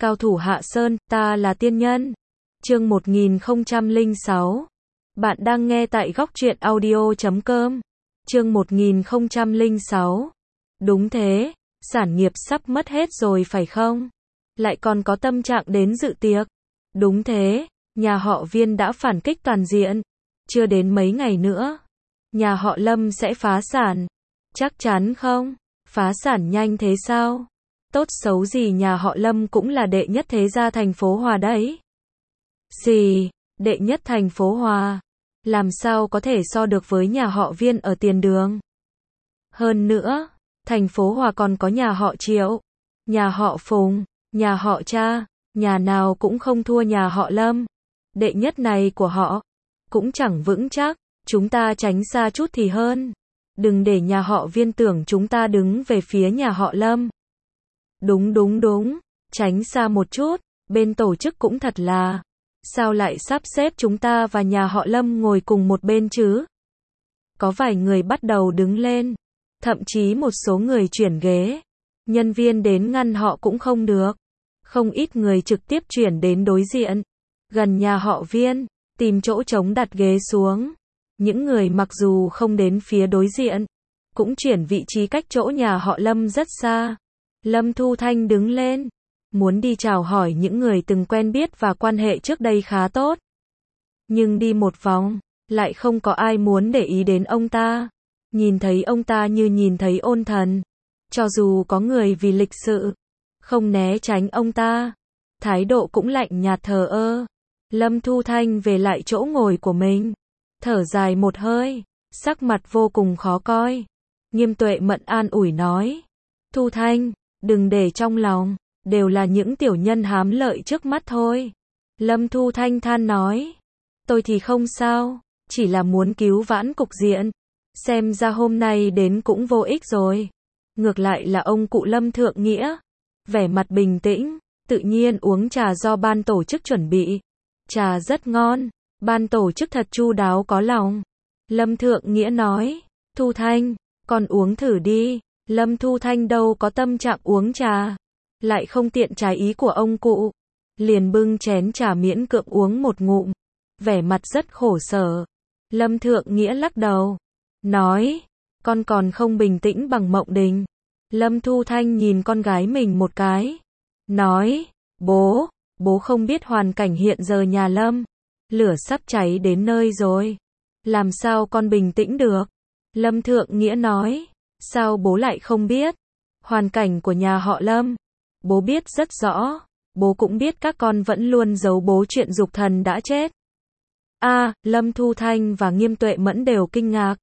Cao thủ Hạ Sơn, ta là tiên nhân. Chương 1006. Bạn đang nghe tại góc truyện audio.com. Chương 1006. Đúng thế, sản nghiệp sắp mất hết rồi phải không? Lại còn có tâm trạng đến dự tiệc. Đúng thế, nhà họ Viên đã phản kích toàn diện. Chưa đến mấy ngày nữa, nhà họ Lâm sẽ phá sản. Chắc chắn không? Phá sản nhanh thế sao? Tốt xấu gì nhà họ Lâm cũng là đệ nhất thế gia thành phố Hòa đấy. Gì? Đệ nhất thành phố Hòa? Làm sao có thể so được với nhà họ Viên ở tiền đường? Hơn nữa, thành phố Hòa còn có nhà họ Triệu, nhà họ Phùng, nhà họ Cha, nhà nào cũng không thua nhà họ Lâm. Đệ nhất này của họ cũng chẳng vững chắc, chúng ta tránh xa chút thì hơn. Đừng để nhà họ Viên tưởng chúng ta đứng về phía nhà họ Lâm. Đúng, tránh xa một chút, bên tổ chức cũng thật là, sao lại sắp xếp chúng ta và nhà họ Lâm ngồi cùng một bên chứ? Có vài người bắt đầu đứng lên, thậm chí một số người chuyển ghế, nhân viên đến ngăn họ cũng không được. Không ít người trực tiếp chuyển đến đối diện, gần nhà họ Viên, tìm chỗ trống đặt ghế xuống. Những người mặc dù không đến phía đối diện, cũng chuyển vị trí cách chỗ nhà họ Lâm rất xa. Lâm Thu Thanh đứng lên, muốn đi chào hỏi những người từng quen biết và quan hệ trước đây khá tốt. Nhưng đi một vòng, lại không có ai muốn để ý đến ông ta. Nhìn thấy ông ta như nhìn thấy ôn thần. Cho dù có người vì lịch sự, không né tránh ông ta, thái độ cũng lạnh nhạt thờ ơ. Lâm Thu Thanh về lại chỗ ngồi của mình, thở dài một hơi, sắc mặt vô cùng khó coi. Nghiêm Tuệ Mẫn an ủi nói, Thu Thanh, đừng để trong lòng, đều là những tiểu nhân hám lợi trước mắt thôi. Lâm Thu Thanh than nói, tôi thì không sao, chỉ là muốn cứu vãn cục diện. Xem ra hôm nay đến cũng vô ích rồi. Ngược lại là ông cụ Lâm Thượng Nghĩa, vẻ mặt bình tĩnh, tự nhiên uống trà do ban tổ chức chuẩn bị. Trà rất ngon, ban tổ chức thật chu đáo có lòng. Lâm Thượng Nghĩa nói, Thu Thanh, con uống thử đi. Lâm Thu Thanh đâu có tâm trạng uống trà, lại không tiện trái ý của ông cụ, liền bưng chén trà miễn cưỡng uống một ngụm, vẻ mặt rất khổ sở. Lâm Thượng Nghĩa lắc đầu, nói, con còn không bình tĩnh bằng Mộng Đình. Lâm Thu Thanh nhìn con gái mình một cái, nói, bố không biết hoàn cảnh hiện giờ nhà Lâm, lửa sắp cháy đến nơi rồi, làm sao con bình tĩnh được? Lâm Thượng Nghĩa nói, sao bố lại không biết? Hoàn cảnh của nhà họ Lâm, bố biết rất rõ, bố cũng biết các con vẫn luôn giấu bố chuyện Dục Thần đã chết. Lâm Thu Thanh và Nghiêm Tuệ Mẫn đều kinh ngạc.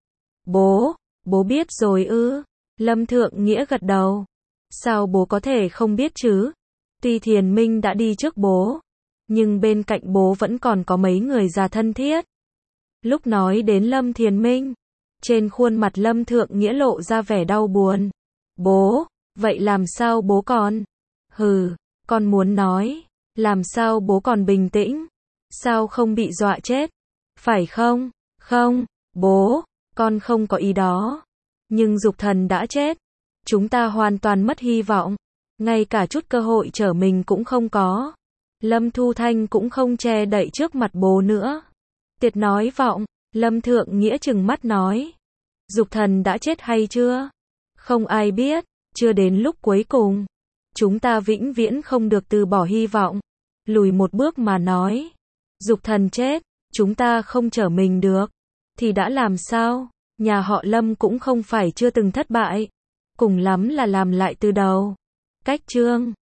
Bố biết rồi ư? Lâm Thượng Nghĩa gật đầu. Sao bố có thể không biết chứ? Tuy Thiền Minh đã đi trước bố, nhưng bên cạnh bố vẫn còn có mấy người già thân thiết. Lúc nói đến Lâm Thiền Minh, trên khuôn mặt Lâm Thượng Nghĩa lộ ra vẻ đau buồn. Bố, vậy làm sao bố còn? Con muốn nói, làm sao bố còn bình tĩnh? Sao không bị dọa chết? Phải không? Không, bố, con không có ý đó. Nhưng Dục Thần đã chết, chúng ta hoàn toàn mất hy vọng, ngay cả chút cơ hội trở mình cũng không có. Lâm Thu Thanh cũng không che đậy trước mặt bố nữa. Tiệt nói vọng, Lâm Thượng Nghĩa trừng mắt nói, Dục Thần đã chết hay chưa? Không ai biết, chưa đến lúc cuối cùng. Chúng ta vĩnh viễn không được từ bỏ hy vọng. Lùi một bước mà nói, Dục Thần chết, chúng ta không trở mình được, thì đã làm sao? Nhà họ Lâm cũng không phải chưa từng thất bại, cùng lắm là làm lại từ đầu. Cách chương